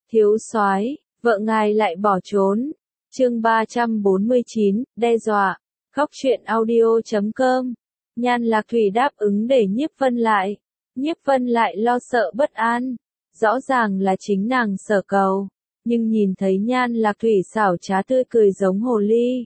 Thiếu soái, vợ ngài lại bỏ trốn. Chương 349, đe dọa. Khóc chuyện audio.com. Nhan Lạc Thủy đáp ứng để Nhiếp Vân lại. Nhiếp Vân lại lo sợ bất an. Rõ ràng là chính nàng sở cầu, nhưng nhìn thấy Nhan Lạc Thủy xảo trá tươi cười giống hồ ly,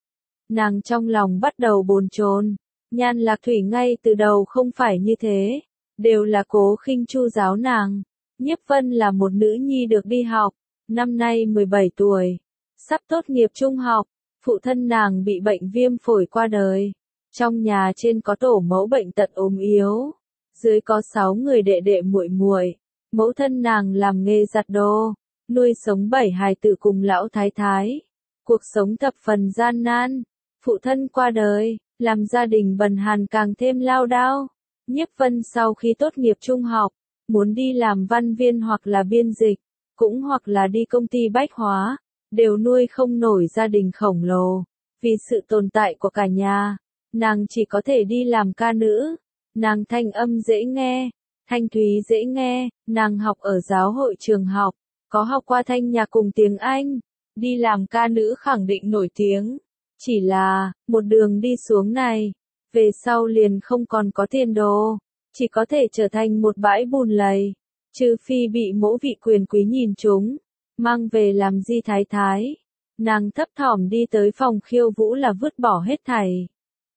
nàng trong lòng bắt đầu bồn chồn. Nhan Lạc Thủy ngay từ đầu không phải như thế, đều là cố khinh chu giáo nàng. Nhiếp Vân là một nữ nhi được đi học, năm nay 17 tuổi, sắp tốt nghiệp trung học. Phụ thân nàng bị bệnh viêm phổi qua đời. Trong nhà trên có tổ mẫu bệnh tật ốm yếu, dưới có 6 người đệ đệ muội muội. Mẫu thân nàng làm nghề giặt đồ, nuôi sống 7 hài tử cùng lão thái thái. Cuộc sống thập phần gian nan. Phụ thân qua đời, làm gia đình bần hàn càng thêm lao đao. Nhiếp Vân sau khi tốt nghiệp trung học, muốn đi làm văn viên hoặc là biên dịch, cũng hoặc là đi công ty bách hóa, đều nuôi không nổi gia đình khổng lồ. Vì sự tồn tại của cả nhà, nàng chỉ có thể đi làm ca nữ. Nàng thanh âm dễ nghe, thanh thúy dễ nghe, nàng học ở giáo hội trường học, có học qua thanh nhạc cùng tiếng Anh, đi làm ca nữ khẳng định nổi tiếng. Chỉ là, một đường đi xuống này, về sau liền không còn có tiền đồ, chỉ có thể trở thành một bãi bùn lầy, trừ phi bị mỗ vị quyền quý nhìn chúng, mang về làm di thái thái. Nàng thấp thỏm đi tới phòng khiêu vũ là vứt bỏ hết thảy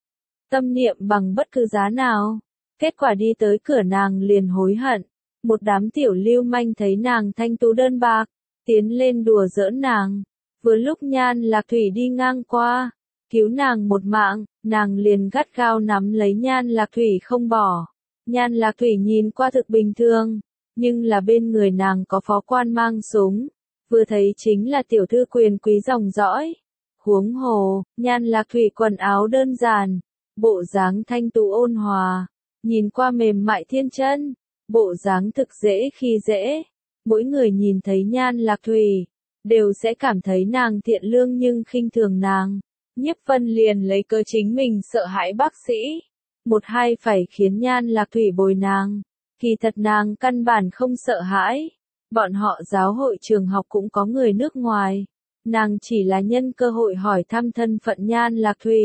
tâm niệm bằng bất cứ giá nào. Kết quả đi tới cửa nàng liền hối hận. Một đám tiểu lưu manh thấy nàng thanh tú đơn bạc, tiến lên đùa giỡn nàng. Vừa lúc Nhan Lạc Thủy đi ngang qua, cứu nàng một mạng, nàng liền gắt gao nắm lấy Nhan Lạc Thủy không bỏ. Nhan Lạc Thủy nhìn qua thực bình thường, nhưng là bên người nàng có phó quan mang súng, vừa thấy chính là tiểu thư quyền quý dòng dõi. Huống hồ, Nhan Lạc Thủy quần áo đơn giản, bộ dáng thanh tú ôn hòa, nhìn qua mềm mại thiên chân, bộ dáng thực dễ khi dễ. Mỗi người nhìn thấy Nhan Lạc Thủy, đều sẽ cảm thấy nàng thiện lương nhưng khinh thường nàng. Nhiếp Vân liền lấy cớ chính mình sợ hãi bác sĩ, một hai phải khiến Nhan Lạc Thủy bồi nàng. Kỳ thật nàng căn bản không sợ hãi. Bọn họ giáo hội trường học cũng có người nước ngoài. Nàng chỉ là nhân cơ hội hỏi thăm thân phận Nhan Lạc Thủy.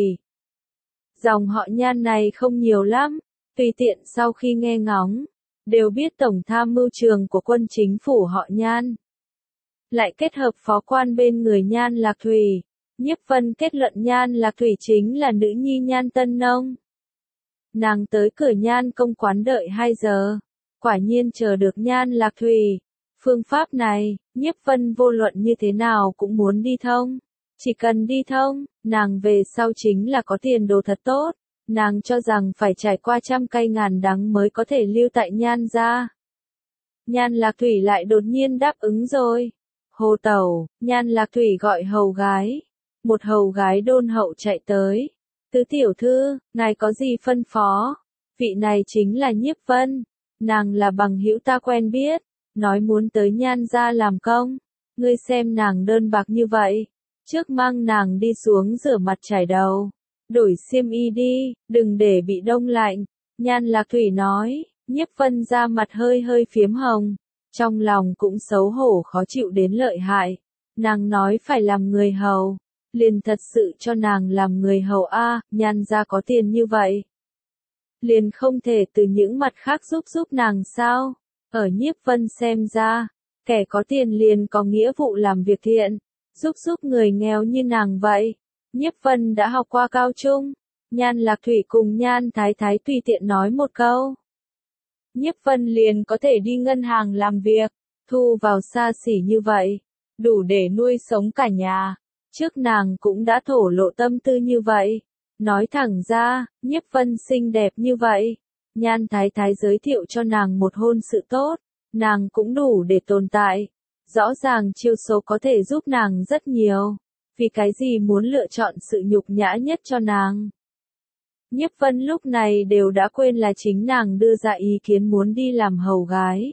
Dòng họ Nhan này không nhiều lắm, tùy tiện sau khi nghe ngóng, đều biết tổng tham mưu trường của quân chính phủ họ Nhan. Lại kết hợp phó quan bên người Nhan Lạc Thủy, Nhiếp Vân kết luận Nhan Lạc Thủy chính là nữ nhi Nhan Tân Nông. Nàng tới cửa Nhan công quán đợi 2 giờ, quả nhiên chờ được Nhan Lạc Thủy. Phương pháp này, Nhiếp Vân vô luận như thế nào cũng muốn đi thông. Chỉ cần đi thông, nàng về sau chính là có tiền đồ thật tốt. Nàng cho rằng phải trải qua trăm cay ngàn đắng mới có thể lưu tại Nhan gia. Nhan Lạc Thủy lại đột nhiên đáp ứng rồi. Hồ tẩu, Nhan Lạc Thủy gọi hầu gái. Một hầu gái đôn hậu chạy tới. Tứ tiểu thư, ngài có gì phân phó? Vị này chính là Nhiếp Vân. Nàng là bằng hữu ta quen biết, nói muốn tới Nhan gia làm công. Ngươi xem nàng đơn bạc như vậy, trước mang nàng đi xuống rửa mặt chải đầu, đổi xiêm y đi, đừng để bị đông lạnh. Nhan Lạc Thủy nói. Nhiếp Vân da mặt hơi hơi phiếm hồng, trong lòng cũng xấu hổ khó chịu đến lợi hại. Nàng nói phải làm người hầu, liền thật sự cho nàng làm người hầu a. Nhan gia có tiền như vậy, liền không thể từ những mặt khác giúp nàng sao? Ở Nhiếp Vân xem ra, kẻ có tiền liền có nghĩa vụ làm việc thiện, giúp người nghèo như nàng vậy. Nhiếp Vân đã học qua cao trung. Nhan Lạc Thủy cùng Nhan Thái Thái tùy tiện nói một câu, Nhiếp Vân liền có thể đi ngân hàng làm việc, thu vào xa xỉ như vậy, đủ để nuôi sống cả nhà. Trước nàng cũng đã thổ lộ tâm tư như vậy. Nói thẳng ra, Nhiếp Vân xinh đẹp như vậy, Nhan Thái Thái giới thiệu cho nàng một hôn sự tốt, nàng cũng đủ để tồn tại. Rõ ràng chiêu số có thể giúp nàng rất nhiều, vì cái gì muốn lựa chọn sự nhục nhã nhất cho nàng. Nhiếp Vân lúc này đều đã quên là chính nàng đưa ra ý kiến muốn đi làm hầu gái.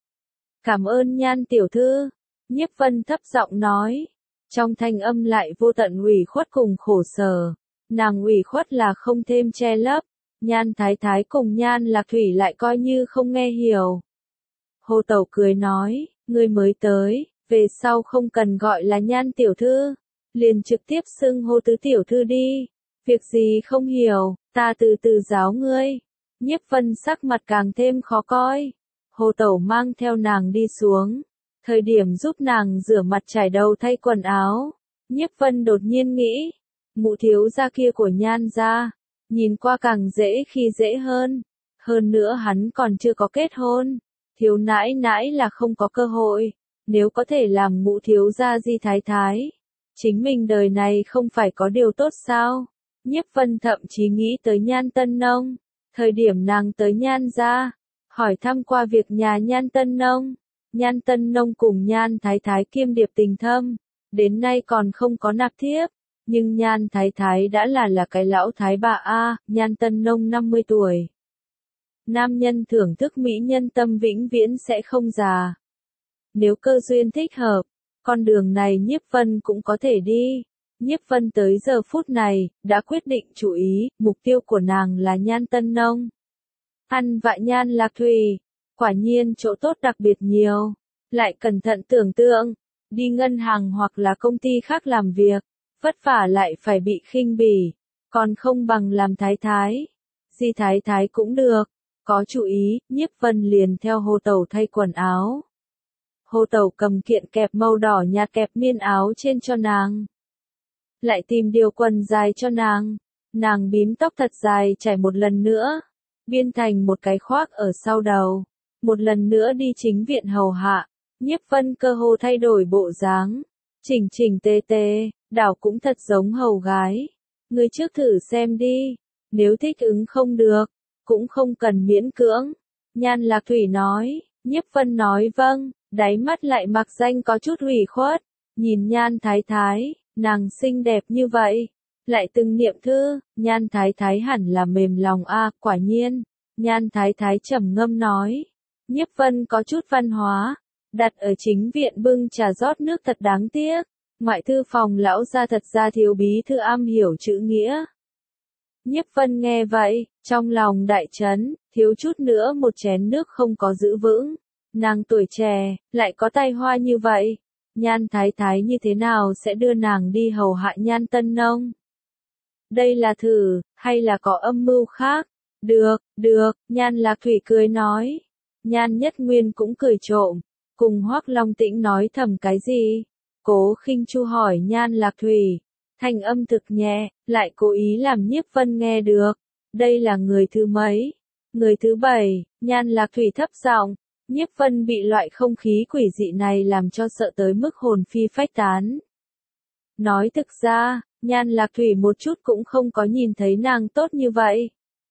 Cảm ơn Nhan tiểu thư, Nhiếp Vân thấp giọng nói, trong thanh âm lại vô tận ủy khuất cùng khổ sở. Nàng ủy khuất là không thêm che lấp, Nhan Thái Thái cùng Nhan Lạc Thủy lại coi như không nghe hiểu. Hồ tẩu cười nói, ngươi mới tới, về sau không cần gọi là Nhan tiểu thư, liền trực tiếp xưng hô Tứ tiểu thư đi. Việc gì không hiểu, ta từ từ giáo ngươi. Nhiếp Vân sắc mặt càng thêm khó coi. Hồ Tẩu mang theo nàng đi xuống. Thời điểm giúp nàng rửa mặt chải đầu thay quần áo. Nhiếp Vân đột nhiên nghĩ. Mụ thiếu gia kia của Nhan gia, nhìn qua càng dễ khi dễ hơn. Hơn nữa hắn còn chưa có kết hôn. Thiếu nãi nãi là không có cơ hội. Nếu có thể làm mụ thiếu gia di thái thái. Chính mình đời này không phải có điều tốt sao? Nhiếp Vân thậm chí nghĩ tới Nhan Tân Nông. Thời điểm nàng tới Nhan gia, hỏi thăm qua việc nhà Nhan Tân Nông. Nhan Tân Nông cùng Nhan Thái Thái kiêm điệp tình thâm, đến nay còn không có nạp thiếp. Nhưng Nhan Thái Thái đã là cái lão thái bà a, Nhan Tân Nông 50 tuổi. Nam nhân thưởng thức mỹ nhân tâm vĩnh viễn sẽ không già. Nếu cơ duyên thích hợp, con đường này Nhiếp Vân cũng có thể đi. Nhiếp Vân tới giờ phút này, đã quyết định chủ ý, mục tiêu của nàng là Nhan Tân Nông. Ăn vạ Nhan Lạc Thủy, quả nhiên chỗ tốt đặc biệt nhiều. Lại cẩn thận tưởng tượng, đi ngân hàng hoặc là công ty khác làm việc, vất vả lại phải bị khinh bỉ, còn không bằng làm thái thái. Di thái thái cũng được, có chủ ý, Nhiếp Vân liền theo Hồ Tẩu thay quần áo. Hồ Tẩu cầm kiện kẹp màu đỏ nhạt kẹp miên áo trên cho nàng. Lại tìm điều quần dài cho nàng. Nàng bím tóc thật dài trải một lần nữa, biên thành một cái khoác ở sau đầu. Một lần nữa đi chính viện hầu hạ. Nhiếp Vân cơ hồ thay đổi bộ dáng, chỉnh chỉnh tề tề, đảo cũng thật giống hầu gái. Ngươi trước thử xem đi, nếu thích ứng không được, cũng không cần miễn cưỡng. Nhan Lạc Thủy nói. Nhiếp Vân nói vâng, đáy mắt lại mặc danh có chút ủy khuất. Nhìn Nhan Thái Thái, nàng xinh đẹp như vậy, lại từng niệm thư, Nhan Thái Thái hẳn là mềm lòng a, quả nhiên. Nhan Thái Thái trầm ngâm nói. Nhiếp Vân có chút văn hóa, đặt ở chính viện bưng trà rót nước thật đáng tiếc. Ngoại thư phòng lão gia thật ra thiếu bí thư am hiểu chữ nghĩa. Nhiếp Vân nghe vậy, trong lòng đại chấn, thiếu chút nữa một chén nước không có giữ vững. Nàng tuổi trẻ, lại có tài hoa như vậy. Nhan Thái Thái như thế nào sẽ đưa nàng đi hầu hạ Nhan Tân Nông? Đây là thử, hay là có âm mưu khác? Được, Nhan Lạc Thủy cười nói. Nhan Nhất Nguyên cũng cười trộm, cùng Hoắc Long Tĩnh nói thầm cái gì? Cố Khinh Chu hỏi Nhan Lạc Thủy, thanh âm thực nhẹ, lại cố ý làm Nhiếp Vân nghe được. Đây là người thứ mấy? Người thứ 7, Nhan Lạc Thủy thấp giọng. Nhiếp Vân bị loại không khí quỷ dị này làm cho sợ tới mức hồn phi phách tán. Nói thực ra, Nhan Lạc Thủy một chút cũng không có nhìn thấy nàng tốt như vậy.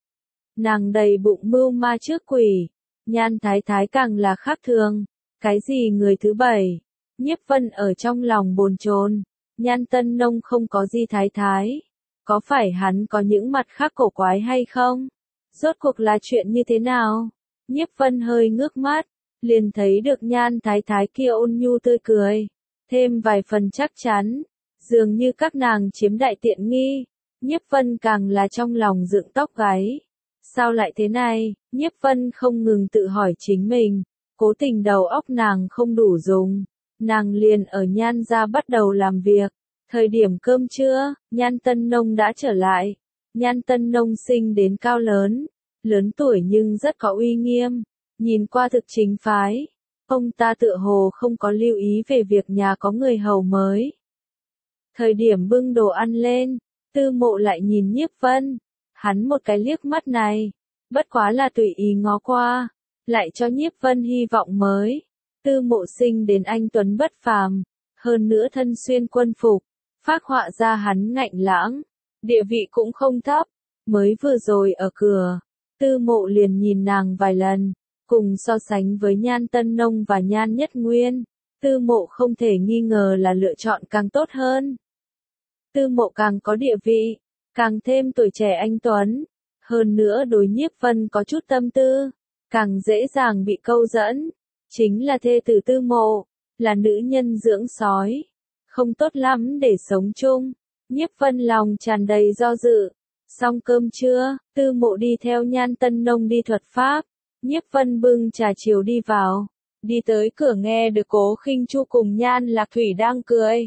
Nàng đầy bụng mưu ma trước quỷ. Nhan Thái Thái càng là khác thường. Cái gì người thứ 7? Nhiếp Vân ở trong lòng bồn chồn. Nhan Tân Nông không có gì thái thái. Có phải hắn có những mặt khác cổ quái hay không? Rốt cuộc là chuyện như thế nào? Nhiếp Vân hơi ngước mắt, liền thấy được Nhan Thái Thái kia ôn nhu tươi cười, thêm vài phần chắc chắn, dường như các nàng chiếm đại tiện nghi. Nhiếp Vân càng là trong lòng dựng tóc gáy. Sao lại thế này? Nhiếp Vân không ngừng tự hỏi chính mình, cố tình đầu óc nàng không đủ dùng. Nàng liền ở Nhan gia bắt đầu làm việc. Thời điểm cơm trưa, Nhan Tân Nông đã trở lại. Nhan Tân Nông sinh đến cao lớn, lớn tuổi nhưng rất có uy nghiêm, nhìn qua thực chính phái. Ông ta tựa hồ không có lưu ý về việc nhà có người hầu mới. Thời điểm bưng đồ ăn lên, Tư Mộ lại nhìn Nhiếp Vân, hắn một cái liếc mắt này, bất quá là tùy ý ngó qua, lại cho Nhiếp Vân hy vọng mới. Tư Mộ sinh đến anh tuấn bất phàm, hơn nữa thân xuyên quân phục, phác họa ra hắn ngạnh lãng, địa vị cũng không thấp. Mới vừa rồi ở cửa, Tư Mộ liền nhìn nàng vài lần, cùng so sánh với Nhan Tân Nông và Nhan Nhất Nguyên, Tư Mộ không thể nghi ngờ là lựa chọn càng tốt hơn. Tư Mộ càng có địa vị, càng thêm tuổi trẻ anh tuấn, hơn nữa đối Nhiếp Vân có chút tâm tư, càng dễ dàng bị câu dẫn. Chính là thê tử Tư Mộ, là nữ nhân dưỡng sói, không tốt lắm để sống chung. Nhiếp Vân lòng tràn đầy do dự. Xong cơm trưa, Tư Mộ đi theo Nhan Tân Nông đi thuật pháp. Nhiếp Vân bưng trà chiều đi vào. đi tới cửa nghe được Cố Khinh Chu cùng Nhan Lạc Thủy đang cười.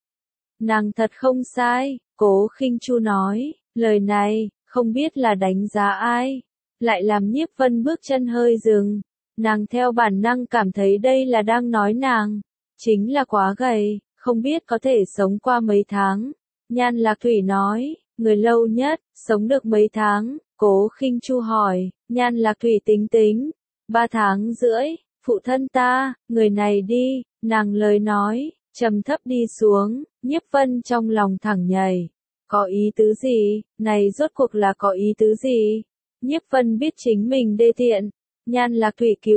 Nàng thật không sai, Cố Khinh Chu nói, lời này, không biết là đánh giá ai, lại làm Nhiếp Vân bước chân hơi dừng. Nàng theo bản năng cảm thấy đây là đang nói nàng, chính là quá gầy, không biết có thể sống qua mấy tháng. Nhan Lạc Thủy nói, người lâu nhất, sống được mấy tháng, Cố Khinh Chu hỏi, Nhan Lạc Thủy tính tính, 3 tháng rưỡi, phụ thân ta, người này đi, nàng lời nói, trầm thấp đi xuống, Nhiếp Vân trong lòng thẳng nhảy, có ý tứ gì, này rốt cuộc là có ý tứ gì? Nhiếp Vân biết chính mình đê tiện, Nhan Lạc Thủy cứu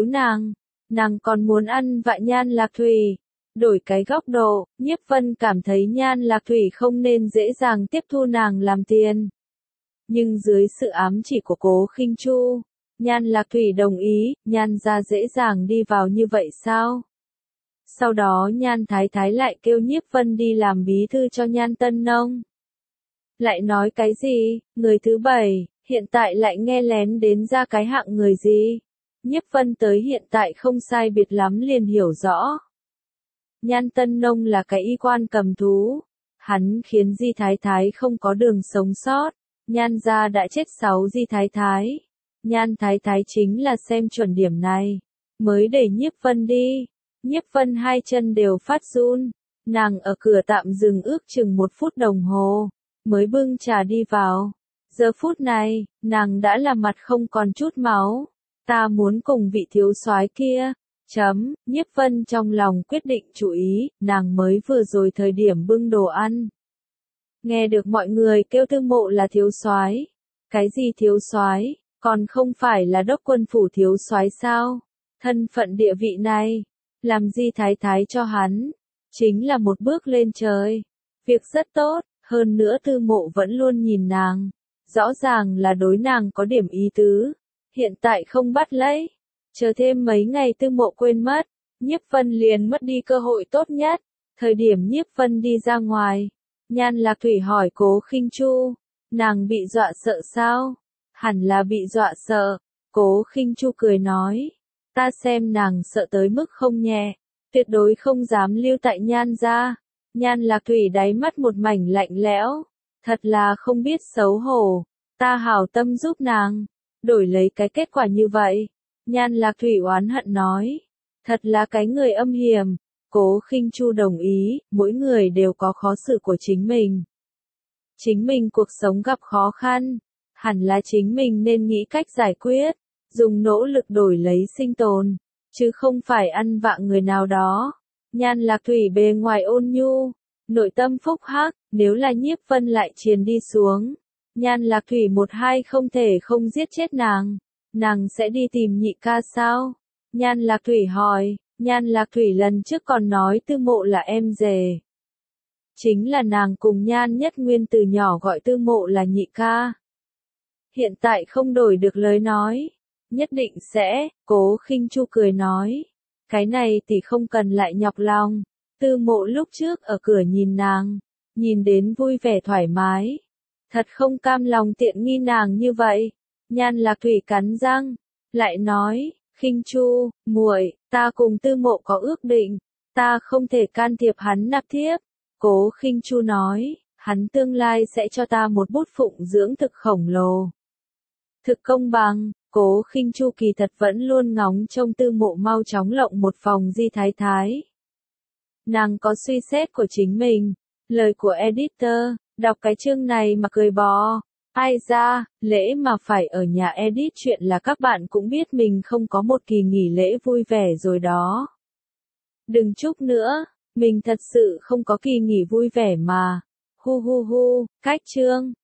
nàng còn muốn ăn vạ Nhan Lạc Thủy. Đổi cái góc độ, Nhiếp Vân cảm thấy Nhan Lạc Thủy không nên dễ dàng tiếp thu nàng làm tiền. Nhưng dưới sự ám chỉ của Cố Khinh Chu, Nhan Lạc Thủy đồng ý, Nhan gia dễ dàng đi vào như vậy sao? Sau đó Nhan Thái Thái lại kêu Nhiếp Vân đi làm bí thư cho Nhan Tân Nông. Lại nói cái gì, người thứ 7, hiện tại lại nghe lén đến ra cái hạng người gì? Nhiếp Vân tới hiện tại không sai biệt lắm liền hiểu rõ. Nhan Tân Nông là cái y quan cầm thú. Hắn khiến Di Thái Thái không có đường sống sót. Nhan gia đã chết 6 Di Thái Thái. Nhan Thái Thái chính là xem chuẩn điểm này, mới để Nhiếp Vân đi. Nhiếp Vân hai chân đều phát run. Nàng ở cửa tạm dừng ước chừng 1 phút đồng hồ, mới bưng trà đi vào. Giờ phút này, nàng đã là mặt không còn chút máu. Ta muốn cùng vị thiếu soái kia. Nhiếp Vân trong lòng quyết định chú ý, nàng mới vừa rồi thời điểm bưng đồ ăn. Nghe được mọi người kêu Tư Mộ là thiếu soái. Cái gì thiếu soái, còn không phải là đốc quân phủ thiếu soái sao? Thân phận địa vị này, làm gì thái thái cho hắn, chính là một bước lên trời. Việc rất tốt, hơn nữa Tư Mộ vẫn luôn nhìn nàng, rõ ràng là đối nàng có điểm ý tứ. Hiện tại không bắt lấy, chờ thêm mấy ngày Tư Mộ quên mất, Nhiếp Vân liền mất đi cơ hội tốt nhất. Thời điểm Nhiếp Vân đi ra ngoài, Nhan Lạc Thủy hỏi Cố Khinh Chu, nàng bị dọa sợ sao? Hẳn là bị dọa sợ. Cố Khinh Chu cười nói, ta xem nàng sợ tới mức không nhẹ, tuyệt đối không dám lưu tại Nhan gia. Nhan Lạc Thủy đáy mắt một mảnh lạnh lẽo, thật là không biết xấu hổ, ta hảo tâm giúp nàng, đổi lấy cái kết quả như vậy. Nhan Lạc Thủy oán hận nói, thật là cái người âm hiểm. Cố Khinh Chu đồng ý, mỗi người đều có khó xử của chính mình. Chính mình cuộc sống gặp khó khăn, hẳn là chính mình nên nghĩ cách giải quyết, dùng nỗ lực đổi lấy sinh tồn, chứ không phải ăn vạ người nào đó. Nhan Lạc Thủy bề ngoài ôn nhu, nội tâm phúc hắc, nếu là Nhiếp Vân lại triền đi xuống, Nhan Lạc Thủy một hai không thể không giết chết nàng sẽ đi tìm nhị ca sao? Nhan Lạc Thủy hỏi. Nhan Lạc Thủy lần trước còn nói Tư Mộ là em rể. Chính là nàng cùng Nhan Nhất Nguyên từ nhỏ gọi Tư Mộ là nhị ca. Hiện tại không đổi được lời nói. Nhất định sẽ, Cố Khinh Chu cười nói. Cái này thì không cần lại nhọc lòng. Tư Mộ lúc trước ở cửa nhìn nàng, nhìn đến vui vẻ thoải mái. Thật không cam lòng tiện nghi nàng như vậy. Nhan Lạc Thủy cắn răng, lại nói. Khinh Chu, muội, ta cùng Tư Mộ có ước định, ta không thể can thiệp hắn nạp thiếp. Cố Khinh Chu nói, hắn tương lai sẽ cho ta một bút phụng dưỡng thực khổng lồ. Thực công bằng, Cố Khinh Chu kỳ thật vẫn luôn ngóng trông Tư Mộ mau chóng lộng một phòng Di Thái Thái. Nàng có suy xét của chính mình, lời của editor, đọc cái chương này mà cười bò. Ai ra, lễ mà phải ở nhà edit chuyện là các bạn cũng biết mình không có một kỳ nghỉ lễ vui vẻ rồi đó. Đừng chúc nữa, mình thật sự không có kỳ nghỉ vui vẻ mà. Hu hu hu, cách chương.